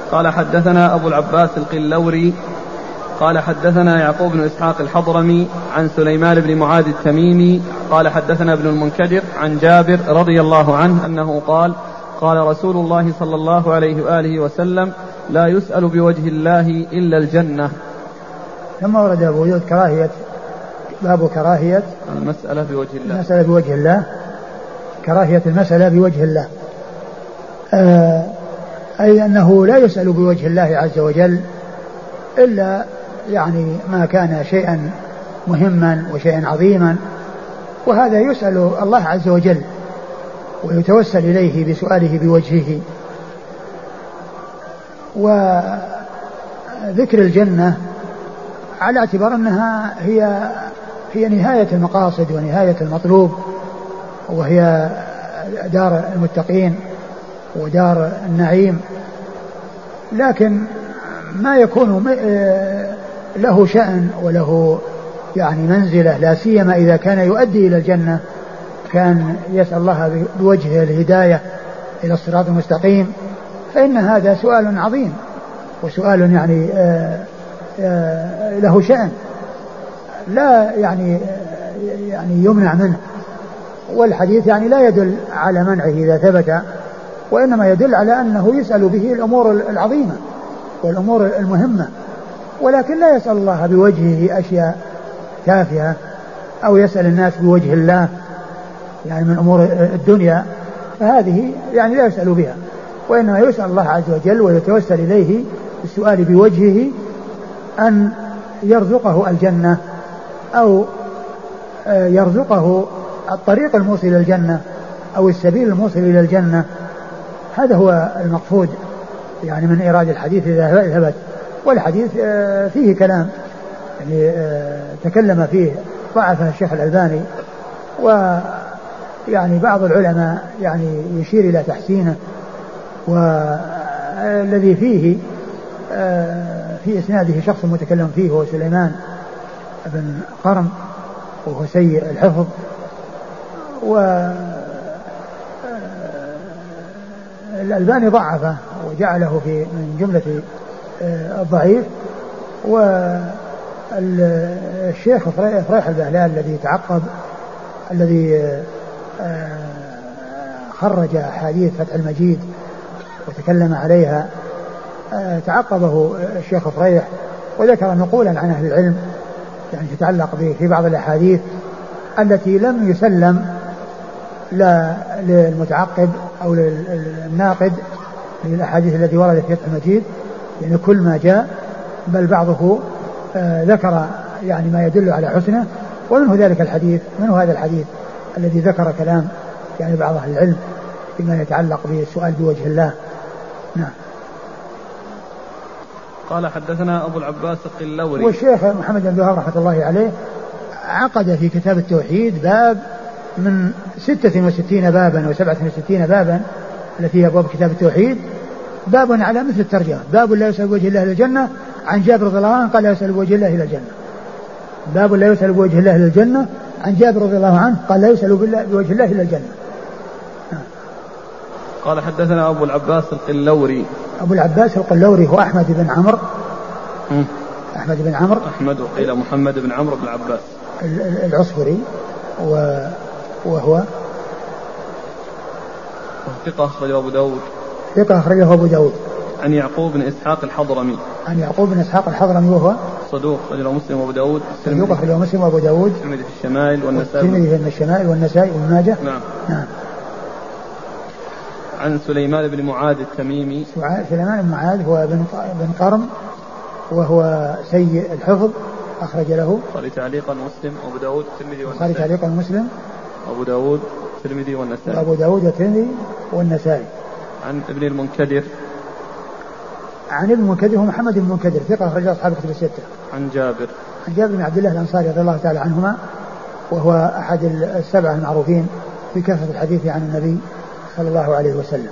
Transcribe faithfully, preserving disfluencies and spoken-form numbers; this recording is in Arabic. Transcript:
قال حدثنا أبو العباس القلوري قال حدثنا يعقوب بن إسحاق الحضرمي عن سليمان بن معاذ التميمي قال حدثنا ابن المنكدر عن جابر رضي الله عنه أنه قال قال رسول الله صلى الله عليه وآله وسلم لا يسأل بوجه الله إلا الجنة. ثم ورد أبو داود كراهية باب كراهية المسألة بوجه الله المسألة بوجه الله كراهية المسألة بوجه الله آه أي أنه لا يسأل بوجه الله عز وجل إلا يعني ما كان شيئا مهما وشيئا عظيما، وهذا يسأل الله عز وجل ويتوسل إليه بسؤاله بوجهه. وذكر الجنة على اعتبار أنها هي هي نهاية المقاصد ونهاية المطلوب، وهي دار المتقين ودار النعيم، لكن ما يكون له شأن وله يعني منزلة لا سيما إذا كان يؤدي إلى الجنة كان يسأل الله بوجهه الهداية إلى الصراط المستقيم، فإن هذا سؤال عظيم وسؤال يعني آآ آآ له شأن لا يعني يعني يمنع منه، والحديث يعني لا يدل على منعه إذا ثبت، وإنما يدل على أنه يسأل به الأمور العظيمة والأمور المهمة، ولكن لا يسأل الله بوجهه أشياء تافهة أو يسأل الناس بوجه الله يعني من أمور الدنيا، فهذه يعني لا يسأل بها، وإنما يسأل الله عز وجل ويتوسل إليه بالسؤال بوجهه أن يرزقه الجنة أو يرزقه الطريق الموصل إلى الجنة أو السبيل الموصل إلى الجنة. هذا هو المقصود يعني من إيراد الحديث إذا ثبت، والحديث فيه كلام يعني تكلم فيه ضعفه الشيخ الألباني، ويعني بعض العلماء يعني يشير إلى تحسينه، والذي فيه في إسناده شخص متكلم فيه هو سليمان بن قرن وهو سيء الحفظ، والألباني ضعفه وجعله في من جملة الضعيف. والشيخ فريح البهلال الذي تعقب الذي خرج حديث فتح المجيد وتكلم عليها تعقبه الشيخ فريح وذكر نقولا عن أهل العلم يعني تتعلق به في بعض الأحاديث التي لم يسلم لا للمتعقب أو للناقد للأحاديث التي وردت في فتح المجيد يعني كل ما جاء، بل بعضه آه ذكر يعني ما يدل على حسنه، ومنه ذلك الحديث منه هذا الحديث الذي ذكر كلام يعني بعض أهل العلم فيما يتعلق بالسؤال بوجه الله. نعم. قال حدثنا أبو العباس القلوري. والشيخ محمد بن وهاب رحمة الله عليه عقد في كتاب التوحيد باب من ستة وستين بابا وسبعة وستين بابا التي هي أبواب كتاب التوحيد، باب على مثل الترجمة، باب لا يسأل بوجه الله إلى الجنة، عن جابر رضي الله عنه قال لا يسأل بوجه الله إلى الجنة. باب لا يسأل بوجه الله إلى الجنة، عن جابر رضي الله عنه قال لا يسأل بوجه الله إلى الجنة. قال حدثنا أبو العباس القلوري. أبو العباس القلوري هو أحمد بن عمرو أحمد بن عمرو أحمد وقيل محمد بن عمرو بن العباس العصفري، وهو ثقة أخرجه أبو داود ثقة أخرجه أبو داود. عن يعقوب بن إسحاق الحضرمي. عن يعقوب بن إسحاق الحضرمي وهو صدوق أخرجه مسلم وأبو داود. صدوق أخرجه مسلم وأبو داود. الترمذي في الشمائل والنسائي. الترمذي في الشمائل والنسائي وابن ماجه. نعم. نعم. عن سليمان بن معاذ التميمي. سليمان بن معاذ هو بن بن قرن وهو سيء الحفظ، أخرج له قال تعليقا مسلم وأبو داود الترمذي والنسائي. قال تعليقا مسلم أبو داود الترمذي والنسائي. وأبو داود الترمذي والنسائي. عن ابن المنكدر. عن ابن المنكدر هو محمد بن المنكدر ثقة أخرج أصحاب كتب الستة. عن جابر. عن جابر بن عبد الله الأنصاري رضي الله تعالى عنهما، وهو أحد السبعة المعروفين بكثرة الحديث عن النبي صلى الله عليه وسلم.